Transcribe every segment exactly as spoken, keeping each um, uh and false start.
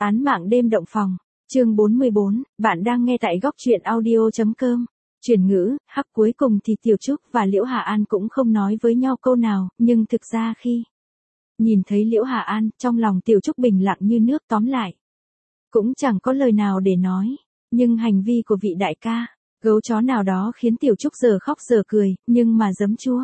Án mạng đêm động phòng, chương bốn mươi bốn, bạn đang nghe tại góc truyện audio.com. Chuyển ngữ, hắc cuối cùng thì Tiểu Trúc và Liễu Hà An cũng không nói với nhau câu nào, nhưng thực ra khi nhìn thấy Liễu Hà An, trong lòng Tiểu Trúc bình lặng như nước, tóm lại cũng chẳng có lời nào để nói, nhưng hành vi của vị đại ca, gấu chó nào đó khiến Tiểu Trúc giờ khóc giờ cười, nhưng mà giấm chua.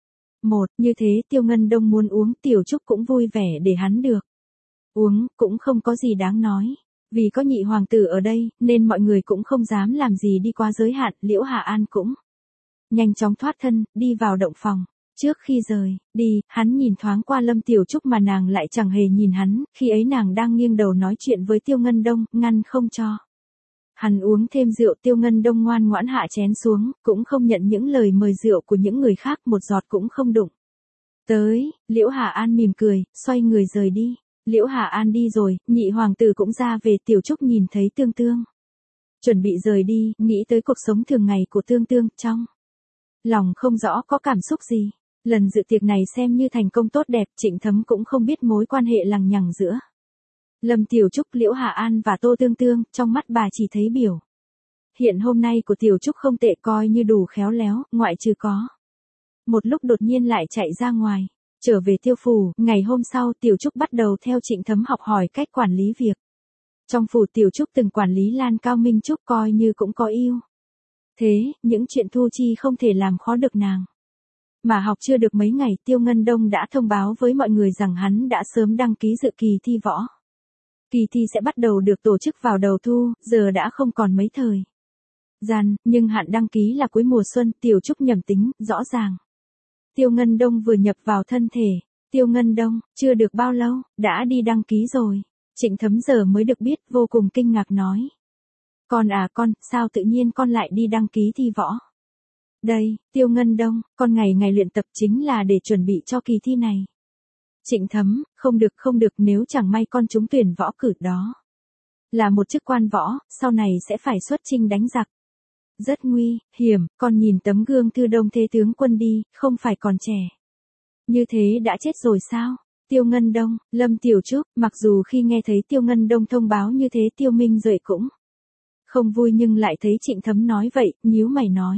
Một, như thế Tiêu Ngân Đông muốn uống, Tiểu Trúc cũng vui vẻ để hắn được uống, cũng không có gì đáng nói. Vì có nhị hoàng tử ở đây, nên mọi người cũng không dám làm gì đi quá giới hạn, Liễu Hà An cũng nhanh chóng thoát thân, đi vào động phòng. Trước khi rời đi, hắn nhìn thoáng qua Lâm Tiểu Trúc mà nàng lại chẳng hề nhìn hắn, khi ấy nàng đang nghiêng đầu nói chuyện với Tiêu Ngân Đông, ngăn không cho hắn uống thêm rượu. Tiêu Ngân Đông ngoan ngoãn hạ chén xuống, cũng không nhận những lời mời rượu của những người khác, một giọt cũng không đụng tới. Liễu Hà An mỉm cười, xoay người rời đi. Liễu Hà An đi rồi, nhị hoàng tử cũng ra về. Tiểu Trúc nhìn thấy Tương Tương chuẩn bị rời đi, nghĩ tới cuộc sống thường ngày của Tương Tương, trong lòng không rõ có cảm xúc gì. Lần dự tiệc này xem như thành công tốt đẹp, Trịnh Thấm cũng không biết mối quan hệ lằng nhằng giữa Lâm Tiểu Trúc, Liễu Hà An và Tô Tương Tương, trong mắt bà chỉ thấy biểu hiện hôm nay của Tiểu Trúc không tệ, coi như đủ khéo léo, ngoại trừ có một lúc đột nhiên lại chạy ra ngoài. Trở về Tiêu phủ, ngày hôm sau Tiểu Trúc bắt đầu theo Trịnh Thấm học hỏi cách quản lý việc. Trong phủ Tiểu Trúc từng quản lý Lan Cao Minh Trúc, coi như cũng có ưu thế, những chuyện thu chi không thể làm khó được nàng. Mà học chưa được mấy ngày, Tiêu Ngân Đông đã thông báo với mọi người rằng hắn đã sớm đăng ký dự kỳ thi võ. Kỳ thi sẽ bắt đầu được tổ chức vào đầu thu, giờ đã không còn mấy thời gian, nhưng hạn đăng ký là cuối mùa xuân. Tiểu Trúc nhẩm tính, rõ ràng Tiêu Ngân Đông vừa nhập vào thân thể. Tiêu Ngân Đông, chưa được bao lâu, đã đi đăng ký rồi. Trịnh Thấm giờ mới được biết, vô cùng kinh ngạc nói. Con à con, sao tự nhiên con lại đi đăng ký thi võ? Đây, Tiêu Ngân Đông, con ngày ngày luyện tập chính là để chuẩn bị cho kỳ thi này. Trịnh Thấm, không được không được, nếu chẳng may con trúng tuyển võ cử đó là một chức quan võ, sau này sẽ phải xuất chinh đánh giặc. Rất nguy hiểm, con nhìn tấm gương Thư Đông Thế tướng quân đi, không phải còn trẻ như thế đã chết rồi sao? Tiêu Ngân Đông, Lâm Tiểu Trúc, mặc dù khi nghe thấy Tiêu Ngân Đông thông báo như thế Tiêu Minh Duệ cũng không vui, nhưng lại thấy Trịnh Thấm nói vậy, nhíu mày nói.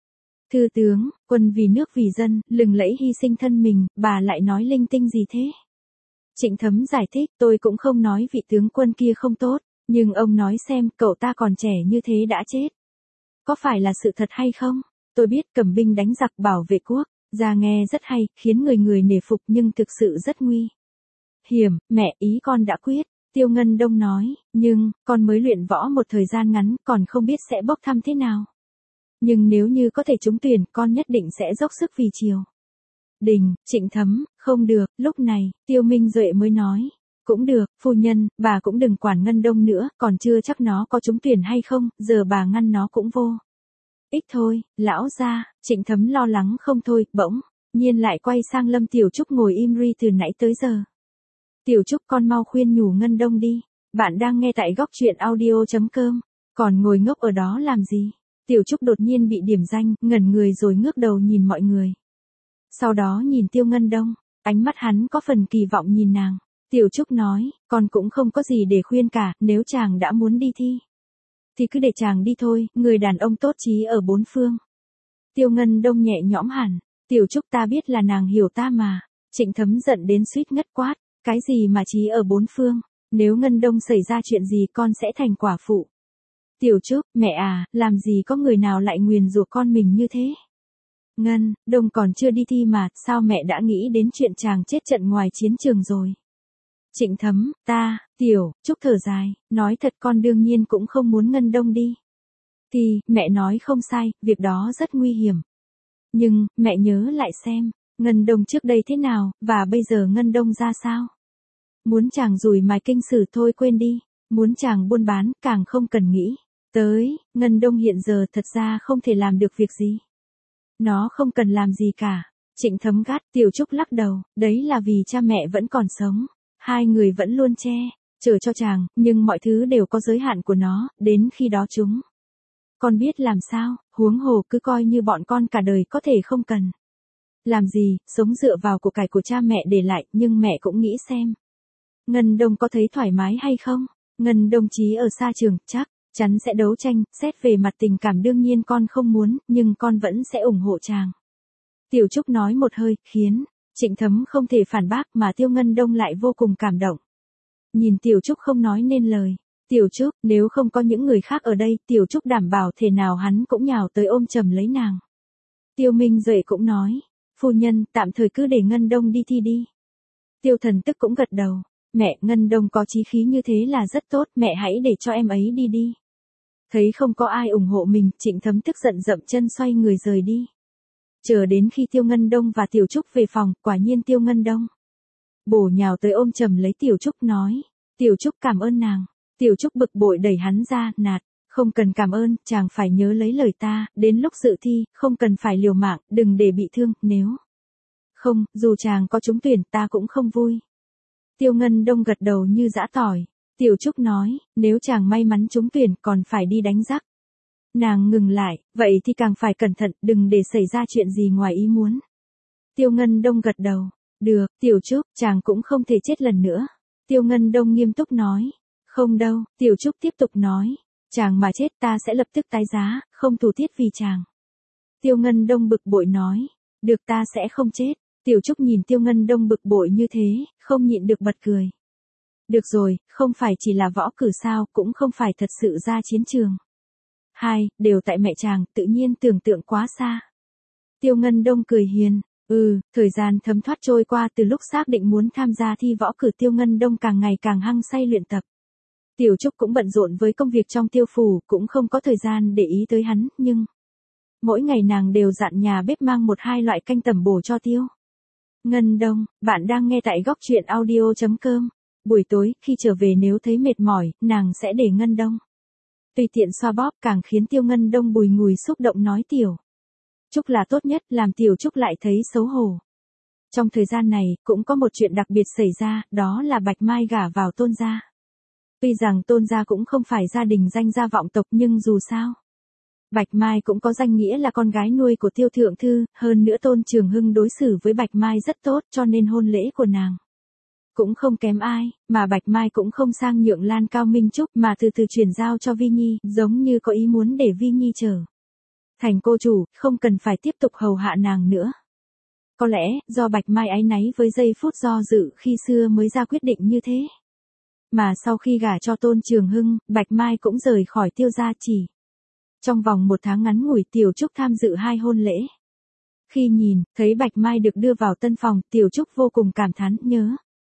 Thư tướng, quân vì nước vì dân, lừng lẫy hy sinh thân mình, bà lại nói linh tinh gì thế? Trịnh Thấm giải thích, tôi cũng không nói vị tướng quân kia không tốt, nhưng ông nói xem, cậu ta còn trẻ như thế đã chết, có phải là sự thật hay không? Tôi biết cầm binh đánh giặc bảo vệ quốc gia nghe rất hay, khiến người người nể phục, nhưng thực sự rất nguy hiểm. Mẹ, ý con đã quyết. Tiêu Ngân Đông nói, nhưng, con mới luyện võ một thời gian ngắn, còn không biết sẽ bốc thăm thế nào. Nhưng nếu như có thể trúng tuyển, con nhất định sẽ dốc sức vì triều đình. Trịnh Thấm, không được. Lúc này, Tiêu Minh Duệ mới nói. Cũng được, phu nhân, bà cũng đừng quản Ngân Đông nữa, còn chưa chắc nó có trúng tuyển hay không, giờ bà ngăn nó cũng vô ích thôi. Lão gia, Trịnh Thấm lo lắng không thôi, bỗng nhiên lại quay sang Lâm Tiểu Trúc ngồi im ri từ nãy tới giờ. Tiểu Trúc, con mau khuyên nhủ Ngân Đông đi. Bạn đang nghe tại góc truyện audio.com. Còn ngồi ngốc ở đó làm gì? Tiểu Trúc đột nhiên bị điểm danh, ngẩn người rồi ngước đầu nhìn mọi người. Sau đó nhìn Tiêu Ngân Đông, ánh mắt hắn có phần kỳ vọng nhìn nàng. Tiểu Trúc nói, con cũng không có gì để khuyên cả, nếu chàng đã muốn đi thi thì cứ để chàng đi thôi, người đàn ông tốt chí ở bốn phương. Tiêu Ngân Đông nhẹ nhõm hẳn. Tiểu Trúc, ta biết là nàng hiểu ta mà. Trịnh Thấm giận đến suýt ngất quát, cái gì mà chí ở bốn phương, nếu Ngân Đông xảy ra chuyện gì con sẽ thành quả phụ. Tiểu Trúc, mẹ à, làm gì có người nào lại nguyền rủa con mình như thế? Ngân Đông còn chưa đi thi mà, sao mẹ đã nghĩ đến chuyện chàng chết trận ngoài chiến trường rồi? Trịnh Thấm, ta, Tiểu Trúc thở dài, nói thật con đương nhiên cũng không muốn Ngân Đông đi. Thì, mẹ nói không sai, việc đó rất nguy hiểm. Nhưng, mẹ nhớ lại xem, Ngân Đông trước đây thế nào, và bây giờ Ngân Đông ra sao? Muốn chàng rủi mài kinh sử thôi quên đi, muốn chàng buôn bán, càng không cần nghĩ tới. Ngân Đông hiện giờ thật ra không thể làm được việc gì. Nó không cần làm gì cả. Trịnh Thấm gắt. Tiểu Trúc lắc đầu, đấy là vì cha mẹ vẫn còn sống. Hai người vẫn luôn che chở cho chàng, nhưng mọi thứ đều có giới hạn của nó, đến khi đó chúng con biết làm sao, huống hồ cứ coi như bọn con cả đời có thể không cần làm gì, sống dựa vào của cải của cha mẹ để lại, nhưng mẹ cũng nghĩ xem. Ngân Đông có thấy thoải mái hay không? Ngân Đông Chí ở xa trường, chắc chắn sẽ đấu tranh, xét về mặt tình cảm đương nhiên con không muốn, nhưng con vẫn sẽ ủng hộ chàng. Tiểu Trúc nói một hơi, khiến Trịnh Thấm không thể phản bác mà Tiêu Ngân Đông lại vô cùng cảm động. Nhìn Tiểu Trúc không nói nên lời. Tiểu Trúc, nếu không có những người khác ở đây, Tiểu Trúc đảm bảo thể nào hắn cũng nhào tới ôm chầm lấy nàng. Tiêu Minh Duệ cũng nói, phu nhân, tạm thời cứ để Ngân Đông đi thi đi. Tiêu Thần Tức cũng gật đầu, mẹ, Ngân Đông có chí khí như thế là rất tốt, mẹ hãy để cho em ấy đi đi. Thấy không có ai ủng hộ mình, Trịnh Thấm tức giận dậm chân xoay người rời đi. Chờ đến khi Tiêu Ngân Đông và Tiểu Trúc về phòng, quả nhiên Tiêu Ngân Đông bổ nhào tới ôm chầm lấy Tiểu Trúc nói, Tiểu Trúc cảm ơn nàng. Tiểu Trúc bực bội đẩy hắn ra, nạt, không cần cảm ơn, chàng phải nhớ lấy lời ta, đến lúc dự thi, không cần phải liều mạng, đừng để bị thương, nếu không, dù chàng có trúng tuyển ta cũng không vui. Tiêu Ngân Đông gật đầu như giã tỏi. Tiểu Trúc nói, nếu chàng may mắn trúng tuyển còn phải đi đánh giặc. Nàng ngừng lại, vậy thì càng phải cẩn thận, đừng để xảy ra chuyện gì ngoài ý muốn. Tiêu Ngân Đông gật đầu, được, Tiểu Trúc, chàng cũng không thể chết lần nữa. Tiêu Ngân Đông nghiêm túc nói, không đâu, Tiểu Trúc tiếp tục nói, chàng mà chết ta sẽ lập tức tái giá, không thù thiết vì chàng. Tiêu Ngân Đông bực bội nói, được ta sẽ không chết. Tiểu Trúc nhìn Tiêu Ngân Đông bực bội như thế, không nhịn được bật cười. Được rồi, không phải chỉ là võ cử sao, cũng không phải thật sự ra chiến trường. Hai, đều tại mẹ chàng, tự nhiên tưởng tượng quá xa. Tiêu Ngân Đông cười hiền, ừ, thời gian thấm thoát trôi qua từ lúc xác định muốn tham gia thi võ cử Tiêu Ngân Đông càng ngày càng hăng say luyện tập. Tiểu Trúc cũng bận rộn với công việc trong tiêu phủ, cũng không có thời gian để ý tới hắn, nhưng mỗi ngày nàng đều dặn nhà bếp mang một hai loại canh tẩm bổ cho Tiêu Ngân Đông. Bạn đang nghe tại góc truyện audio chấm com. Buổi tối, khi trở về nếu thấy mệt mỏi, nàng sẽ để Ngân Đông tùy tiện xoa bóp, càng khiến Tiêu Ngân Đông bùi ngùi xúc động nói Tiểu Trúc là tốt nhất, làm Tiểu Trúc lại thấy xấu hổ. Trong thời gian này, cũng có một chuyện đặc biệt xảy ra, đó là Bạch Mai gả vào Tôn gia. Tuy rằng Tôn gia cũng không phải gia đình danh gia vọng tộc nhưng dù sao, Bạch Mai cũng có danh nghĩa là con gái nuôi của Tiêu Thượng Thư, hơn nữa Tôn Trường Hưng đối xử với Bạch Mai rất tốt cho nên hôn lễ của nàng cũng không kém ai, mà Bạch Mai cũng không sang nhượng Lan Cao Minh Trúc mà từ từ chuyển giao cho Vi Nhi, giống như có ý muốn để Vi Nhi trở thành cô chủ, không cần phải tiếp tục hầu hạ nàng nữa. Có lẽ, do Bạch Mai áy náy với giây phút do dự khi xưa mới ra quyết định như thế. Mà sau khi gả cho Tôn Trường Hưng, Bạch Mai cũng rời khỏi Tiêu gia chỉ. Trong vòng một tháng ngắn ngủi Tiểu Trúc tham dự hai hôn lễ. Khi nhìn, thấy Bạch Mai được đưa vào tân phòng, Tiểu Trúc vô cùng cảm thán, nhớ.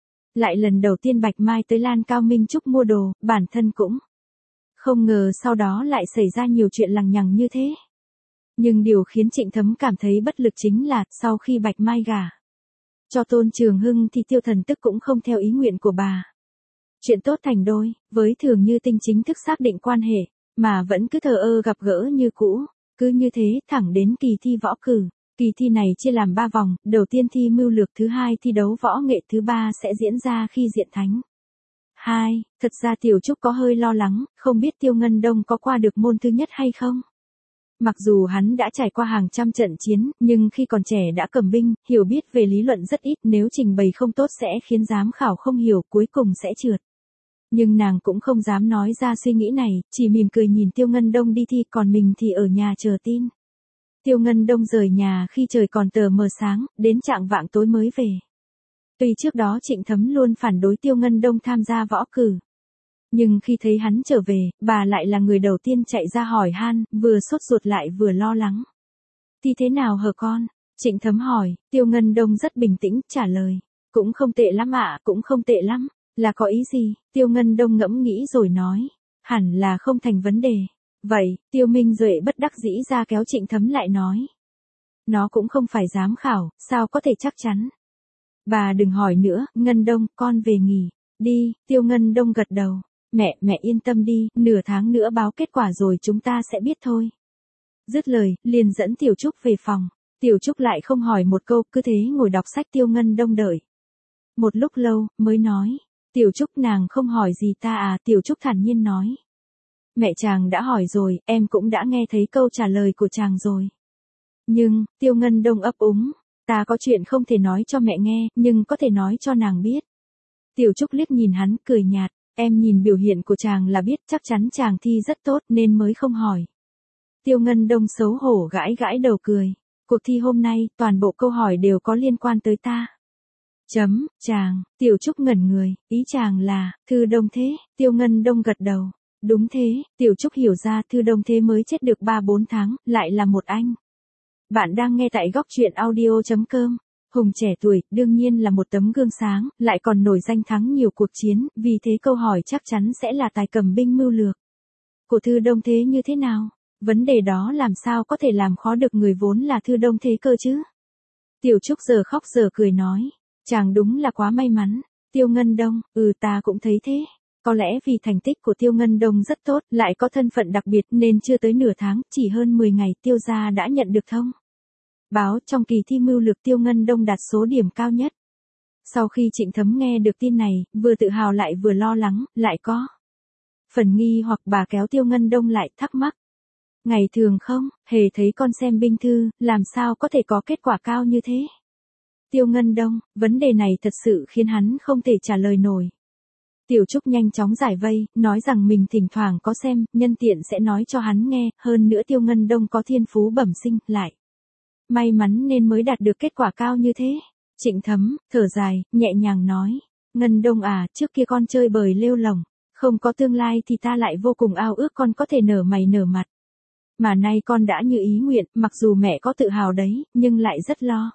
Lại lần đầu tiên Bạch Mai tới Lan Cao Minh Trúc mua đồ, bản thân cũng không ngờ sau đó lại xảy ra nhiều chuyện lằng nhằng như thế. Nhưng điều khiến Trịnh Thấm cảm thấy bất lực chính là, sau khi Bạch Mai gả cho Tôn Trường Hưng thì Tiêu Thần Tức cũng không theo ý nguyện của bà. Chuyện tốt thành đôi, với Thường Như Tinh chính thức xác định quan hệ, mà vẫn cứ thờ ơ gặp gỡ như cũ, cứ như thế thẳng đến kỳ thi võ cử. Kỳ thi này chia làm ba vòng, đầu tiên thi mưu lược, thứ hai thi đấu võ nghệ, thứ ba sẽ diễn ra khi diện thánh. Hai, thật ra Tiểu Trúc có hơi lo lắng, không biết Tiêu Ngân Đông có qua được môn thứ nhất hay không. Mặc dù hắn đã trải qua hàng trăm trận chiến, nhưng khi còn trẻ đã cầm binh, hiểu biết về lý luận rất ít, nếu trình bày không tốt sẽ khiến giám khảo không hiểu, cuối cùng sẽ trượt. Nhưng nàng cũng không dám nói ra suy nghĩ này, chỉ mỉm cười nhìn Tiêu Ngân Đông đi thi, còn mình thì ở nhà chờ tin. Tiêu Ngân Đông rời nhà khi trời còn tờ mờ sáng, đến trạng vạng tối mới về. Tuy trước đó Trịnh Thấm luôn phản đối Tiêu Ngân Đông tham gia võ cử. Nhưng khi thấy hắn trở về, bà lại là người đầu tiên chạy ra hỏi han, vừa sốt ruột lại vừa lo lắng. Thì thế nào hờ con? Trịnh Thấm hỏi, Tiêu Ngân Đông rất bình tĩnh, trả lời. Cũng không tệ lắm ạ, cũng không tệ lắm. Là có ý gì? Tiêu Ngân Đông ngẫm nghĩ rồi nói. Hẳn là không thành vấn đề. Vậy, Tiêu Minh Duệ bất đắc dĩ ra kéo Trịnh Thấm lại nói. Nó cũng không phải giám khảo, sao có thể chắc chắn. Bà đừng hỏi nữa, Ngân Đông, con về nghỉ. Đi, Tiêu Ngân Đông gật đầu. Mẹ, mẹ yên tâm đi, nửa tháng nữa báo kết quả rồi chúng ta sẽ biết thôi. Dứt lời, liền dẫn Tiểu Trúc về phòng. Tiểu Trúc lại không hỏi một câu, cứ thế ngồi đọc sách. Tiêu Ngân Đông đợi một lúc lâu, mới nói. Tiểu Trúc, nàng không hỏi gì ta à? Tiểu Trúc thản nhiên nói. Mẹ chàng đã hỏi rồi, em cũng đã nghe thấy câu trả lời của chàng rồi. Nhưng, Tiêu Ngân Đông ấp úng, ta có chuyện không thể nói cho mẹ nghe, nhưng có thể nói cho nàng biết. Tiểu Trúc liếc nhìn hắn, cười nhạt, Em nhìn biểu hiện của chàng là biết chắc chắn chàng thi rất tốt nên mới không hỏi. Tiêu Ngân Đông xấu hổ gãi gãi đầu cười. Cuộc thi hôm nay, toàn bộ câu hỏi đều có liên quan tới ta. Chấm, chàng, Tiểu Trúc ngẩn người, ý chàng là, Thư Đông Thế, Tiêu Ngân Đông gật đầu. Đúng thế, Tiểu Trúc hiểu ra Thư Đông Thế mới chết được ba bốn tháng, lại là một anh. Bạn đang nghe tại góc truyện audio chấm com. Hùng trẻ tuổi, đương nhiên là một tấm gương sáng, lại còn nổi danh thắng nhiều cuộc chiến, vì thế câu hỏi chắc chắn sẽ là tài cầm binh mưu lược. Của Thư Đông Thế như thế nào? Vấn đề đó làm sao có thể làm khó được người vốn là Thư Đông Thế cơ chứ? Tiểu Trúc giờ khóc giờ cười nói. Chàng đúng là quá may mắn. Tiêu Ngân Đông, ừ ta cũng thấy thế. Có lẽ vì thành tích của Tiêu Ngân Đông rất tốt, lại có thân phận đặc biệt nên chưa tới nửa tháng, chỉ hơn mười ngày Tiêu gia đã nhận được thông báo trong kỳ thi mưu lược Tiêu Ngân Đông đạt số điểm cao nhất. Sau khi Trịnh Thấm nghe được tin này, vừa tự hào lại vừa lo lắng, lại có phần nghi hoặc bà kéo Tiêu Ngân Đông lại thắc mắc. Ngày thường không, hề thấy con xem binh thư, làm sao có thể có kết quả cao như thế? Tiêu Ngân Đông, vấn đề này thật sự khiến hắn không thể trả lời nổi. Tiểu Trúc nhanh chóng giải vây, nói rằng mình thỉnh thoảng có xem, nhân tiện sẽ nói cho hắn nghe, hơn nữa Tiêu Ngân Đông có thiên phú bẩm sinh, lại may mắn nên mới đạt được kết quả cao như thế. Trịnh Thấm, thở dài, nhẹ nhàng nói, Ngân Đông à, trước kia con chơi bời lêu lỏng, không có tương lai thì ta lại vô cùng ao ước con có thể nở mày nở mặt. Mà nay con đã như ý nguyện, mặc dù mẹ có tự hào đấy, nhưng lại rất lo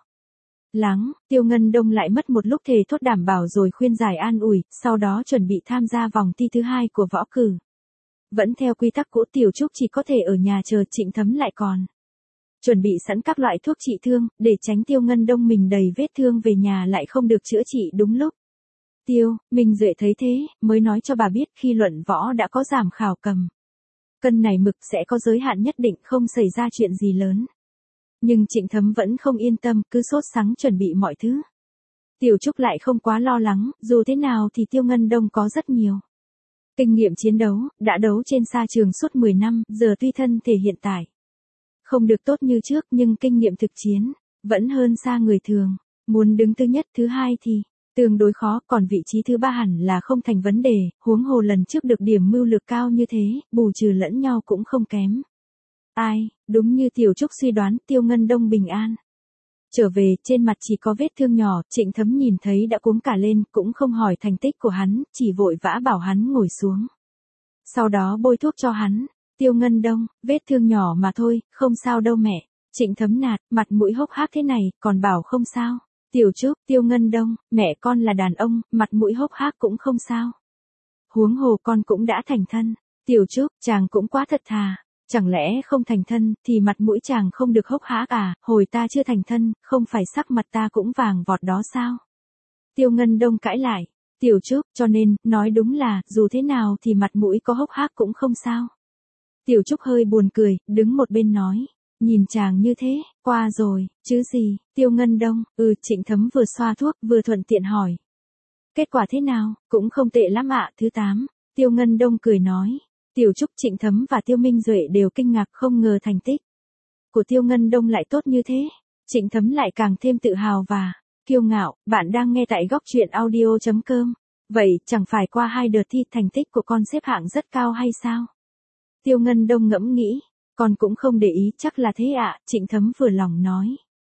lắng. Tiêu Ngân Đông lại mất một lúc thề thốt đảm bảo rồi khuyên giải an ủi, sau đó chuẩn bị tham gia vòng thi thứ hai của võ cử. Vẫn theo quy tắc cũ Tiểu Trúc chỉ có thể ở nhà chờ Trịnh Thấm lại còn chuẩn bị sẵn các loại thuốc trị thương, để tránh Tiêu Ngân Đông mình đầy vết thương về nhà lại không được chữa trị đúng lúc. Tiêu, Minh Duệ thấy thế, mới nói cho bà biết khi luận võ đã có giảm khảo cầm cân này mực sẽ có giới hạn nhất định không xảy ra chuyện gì lớn. Nhưng Trịnh Thấm vẫn không yên tâm, cứ sốt sắng chuẩn bị mọi thứ. Tiểu Trúc lại không quá lo lắng, dù thế nào thì Tiêu Ngân Đông có rất nhiều kinh nghiệm chiến đấu, đã đấu trên sa trường suốt mười năm, giờ tuy thân thể hiện tại không được tốt như trước nhưng kinh nghiệm thực chiến vẫn hơn xa người thường. Muốn đứng thứ nhất thứ hai thì tương đối khó, còn vị trí thứ ba hẳn là không thành vấn đề, huống hồ lần trước được điểm mưu lược cao như thế, bù trừ lẫn nhau cũng không kém. Ai, đúng như Tiểu Trúc suy đoán, Tiêu Ngân Đông bình an trở về, trên mặt chỉ có vết thương nhỏ, Trịnh Thấm nhìn thấy đã cuống cả lên, cũng không hỏi thành tích của hắn, chỉ vội vã bảo hắn ngồi xuống. Sau đó bôi thuốc cho hắn. Tiêu Ngân Đông, vết thương nhỏ mà thôi, không sao đâu mẹ. Trịnh Thấm nạt, mặt mũi hốc hác thế này, còn bảo không sao. Tiểu Trúc, Tiêu Ngân Đông, mẹ con là đàn ông, mặt mũi hốc hác cũng không sao. Huống hồ con cũng đã thành thân. Tiểu Trúc, chàng cũng quá thật thà. Chẳng lẽ không thành thân, thì mặt mũi chàng không được hốc hác à, hồi ta chưa thành thân, không phải sắc mặt ta cũng vàng vọt đó sao? Tiêu Ngân Đông cãi lại. Tiểu Trúc, cho nên, nói đúng là, dù thế nào thì mặt mũi có hốc hác cũng không sao. Tiểu Trúc hơi buồn cười, đứng một bên nói. Nhìn chàng như thế, qua rồi, chứ gì, Tiêu Ngân Đông, ừ Trịnh Thấm vừa xoa thuốc, vừa thuận tiện hỏi. Kết quả thế nào, cũng không tệ lắm ạ, thứ tám. Tiêu Ngân Đông cười nói. Tiểu Trúc, Trịnh Thấm và Tiêu Minh Duệ đều kinh ngạc không ngờ thành tích của Tiêu Ngân Đông lại tốt như thế. Trịnh Thấm lại càng thêm tự hào và kiêu ngạo. Bạn đang nghe tại góc truyện audio chấm com. Vậy, chẳng phải qua hai đợt thi thành tích của con xếp hạng rất cao hay sao? Tiêu Ngân Đông ngẫm nghĩ. Con cũng không để ý, chắc là thế ạ, Trịnh Thấm vừa lòng nói.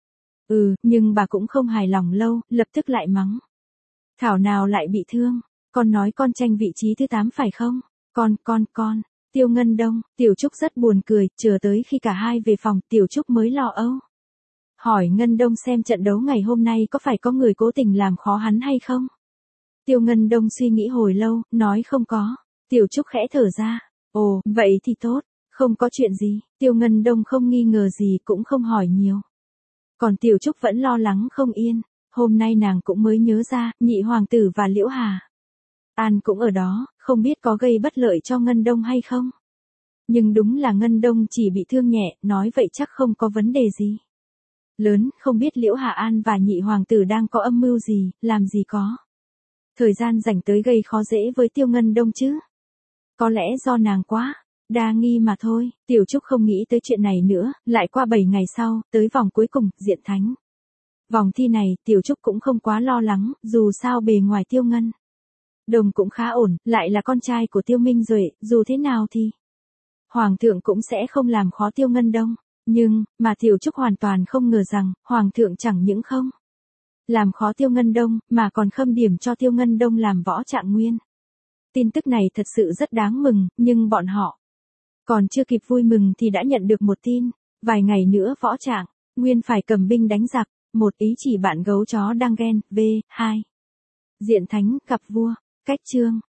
Ừ, nhưng bà cũng không hài lòng lâu, lập tức lại mắng. Thảo nào lại bị thương, con nói con tranh vị trí thứ tám phải không? Con, con, con, Tiêu Ngân Đông, Tiểu Trúc rất buồn cười, chờ tới khi cả hai về phòng, Tiểu Trúc mới lo âu. Hỏi Ngân Đông xem trận đấu ngày hôm nay có phải có người cố tình làm khó hắn hay không? Tiêu Ngân Đông suy nghĩ hồi lâu, nói không có. Tiểu Trúc khẽ thở ra. Ồ, vậy thì tốt, không có chuyện gì. Tiêu Ngân Đông không nghi ngờ gì cũng không hỏi nhiều. Còn Tiểu Trúc vẫn lo lắng không yên. Hôm nay nàng cũng mới nhớ ra, nhị hoàng tử và Liễu Hà An cũng ở đó, không biết có gây bất lợi cho Ngân Đông hay không. Nhưng đúng là Ngân Đông chỉ bị thương nhẹ, nói vậy chắc không có vấn đề gì lớn, không biết Liễu Hà An và nhị hoàng tử đang có âm mưu gì, làm gì có thời gian rảnh tới gây khó dễ với Tiêu Ngân Đông chứ. Có lẽ do nàng quá đa nghi mà thôi. Tiểu Trúc không nghĩ tới chuyện này nữa, lại qua bảy ngày sau, tới vòng cuối cùng, diện thánh. Vòng thi này, Tiểu Trúc cũng không quá lo lắng, dù sao bề ngoài Tiêu Ngân Đồng cũng khá ổn, lại là con trai của Tiêu Minh Duệ, dù thế nào thì Hoàng thượng cũng sẽ không làm khó Tiêu Ngân Đông. Nhưng, mà Tiểu Trúc hoàn toàn không ngờ rằng, Hoàng thượng chẳng những không làm khó Tiêu Ngân Đông, mà còn khâm điểm cho Tiêu Ngân Đông làm võ trạng nguyên. Tin tức này thật sự rất đáng mừng, nhưng bọn họ còn chưa kịp vui mừng thì đã nhận được một tin. Vài ngày nữa võ trạng nguyên phải cầm binh đánh giặc. Một ý chỉ bạn gấu chó đang ghen. V. hai. Diện thánh, cặp vua. Cách chương.